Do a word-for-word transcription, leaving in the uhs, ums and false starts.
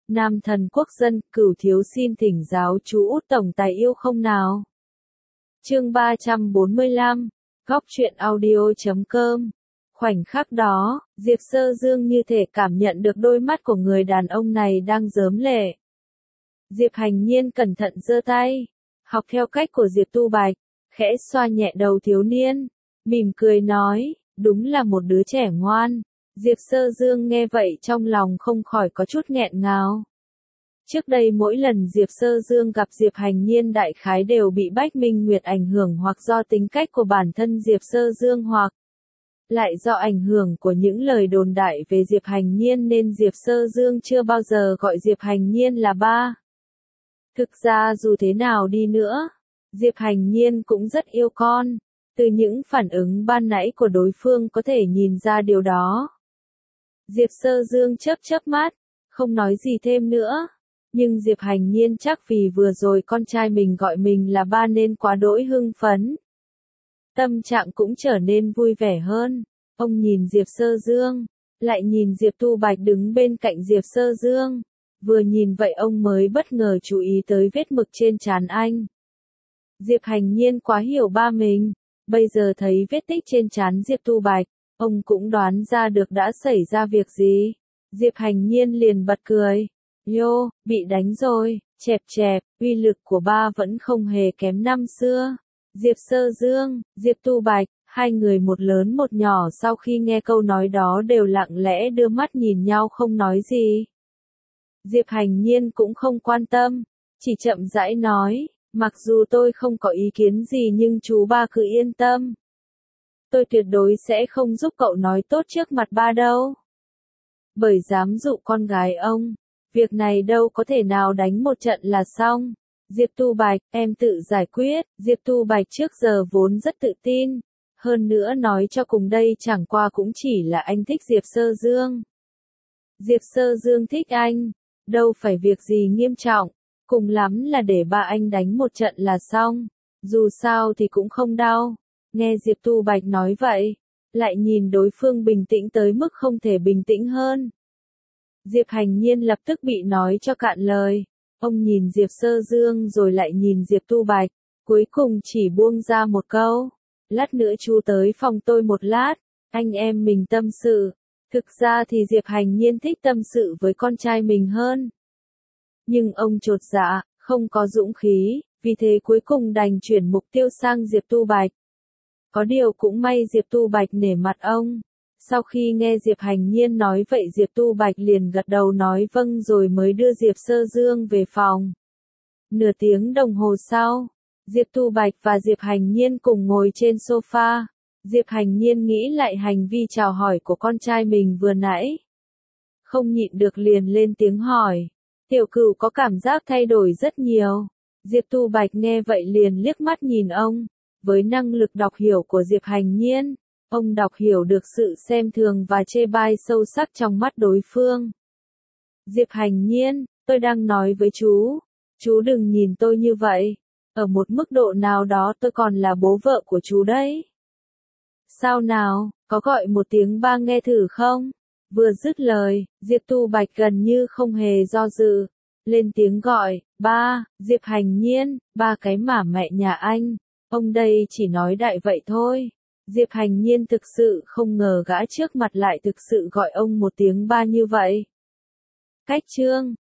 Nam thần quốc dân, Cửu thiếu xin thỉnh giáo chú Út tổng tài yêu không nào. Chương ba trăm bốn mươi lăm, Góc truyện audio chấm com. Khoảnh khắc đó, Diệp Sơ Dương như thể cảm nhận được đôi mắt của người đàn ông này đang rớm lệ. Diệp Hành Nhiên cẩn thận giơ tay, học theo cách của Diệp Tu Bạch, khẽ xoa nhẹ đầu thiếu niên, mỉm cười nói, đúng là một đứa trẻ ngoan. Diệp Sơ Dương nghe vậy trong lòng không khỏi có chút nghẹn ngào. Trước đây mỗi lần Diệp Sơ Dương gặp Diệp Hành Nhiên đại khái đều bị Bách Minh Nguyệt ảnh hưởng hoặc do tính cách của bản thân Diệp Sơ Dương hoặc lại do ảnh hưởng của những lời đồn đại về Diệp Hành Nhiên nên Diệp Sơ Dương chưa bao giờ gọi Diệp Hành Nhiên là ba. Thực ra dù thế nào đi nữa, Diệp Hành Nhiên cũng rất yêu con, từ những phản ứng ban nãy của đối phương có thể nhìn ra điều đó. Diệp Sơ Dương chớp chớp mắt, không nói gì thêm nữa, nhưng Diệp Hành Nhiên chắc vì vừa rồi con trai mình gọi mình là ba nên quá đỗi hưng phấn. Tâm trạng cũng trở nên vui vẻ hơn, ông nhìn Diệp Sơ Dương, lại nhìn Diệp Tu Bạch đứng bên cạnh Diệp Sơ Dương, vừa nhìn vậy ông mới bất ngờ chú ý tới vết mực trên trán anh. Diệp Hành Nhiên quá hiểu ba mình, bây giờ thấy vết tích trên trán Diệp Tu Bạch, ông cũng đoán ra được đã xảy ra việc gì. Diệp Hành Nhiên liền bật cười, Yô, bị đánh rồi, chẹp chẹp, uy lực của ba vẫn không hề kém năm xưa. Diệp Sơ Dương, Diệp Tu Bạch, hai người một lớn một nhỏ sau khi nghe câu nói đó đều lặng lẽ đưa mắt nhìn nhau không nói gì. Diệp Hành Nhiên cũng không quan tâm, chỉ chậm rãi nói, mặc dù tôi không có ý kiến gì nhưng chú ba cứ yên tâm. Tôi tuyệt đối sẽ không giúp cậu nói tốt trước mặt ba đâu. Bởi dám dụ con gái ông, việc này đâu có thể nào đánh một trận là xong. Diệp Tu Bạch, em tự giải quyết. Diệp Tu Bạch trước giờ vốn rất tự tin, hơn nữa nói cho cùng đây chẳng qua cũng chỉ là anh thích Diệp Sơ Dương. Diệp Sơ Dương thích anh, đâu phải việc gì nghiêm trọng, cùng lắm là để ba anh đánh một trận là xong, dù sao thì cũng không đau. Nghe Diệp Tu Bạch nói vậy, lại nhìn đối phương bình tĩnh tới mức không thể bình tĩnh hơn. Diệp Hành Nhiên lập tức bị nói cho cạn lời, ông nhìn Diệp Sơ Dương rồi lại nhìn Diệp Tu Bạch, cuối cùng chỉ buông ra một câu, lát nữa chú tới phòng tôi một lát, anh em mình tâm sự. Thực ra thì Diệp Hành Nhiên thích tâm sự với con trai mình hơn. Nhưng ông chột dạ, không có dũng khí, vì thế cuối cùng đành chuyển mục tiêu sang Diệp Tu Bạch. Có điều cũng may Diệp Tu Bạch nể mặt ông. Sau khi nghe Diệp Hành Nhiên nói vậy Diệp Tu Bạch liền gật đầu nói vâng rồi mới đưa Diệp Sơ Dương về phòng. Nửa tiếng đồng hồ sau, Diệp Tu Bạch và Diệp Hành Nhiên cùng ngồi trên sofa. Diệp Hành Nhiên nghĩ lại hành vi chào hỏi của con trai mình vừa nãy. Không nhịn được liền lên tiếng hỏi. Tiểu Cửu có cảm giác thay đổi rất nhiều. Diệp Tu Bạch nghe vậy liền liếc mắt nhìn ông. Với năng lực đọc hiểu của Diệp Hành Nhiên, ông đọc hiểu được sự xem thường và chê bai sâu sắc trong mắt đối phương. Diệp Hành Nhiên, tôi đang nói với chú. Chú đừng nhìn tôi như vậy. Ở một mức độ nào đó tôi còn là bố vợ của chú đấy. Sao nào, có gọi một tiếng ba nghe thử không? Vừa dứt lời, Diệp Tu Bạch gần như không hề do dự. Lên tiếng gọi, ba, Diệp Hành Nhiên, ba cái mà mẹ nhà anh. Ông đây chỉ nói đại vậy thôi. Diệp Hành Nhiên thực sự không ngờ gã trước mặt lại thực sự gọi ông một tiếng ba như vậy. Cách chương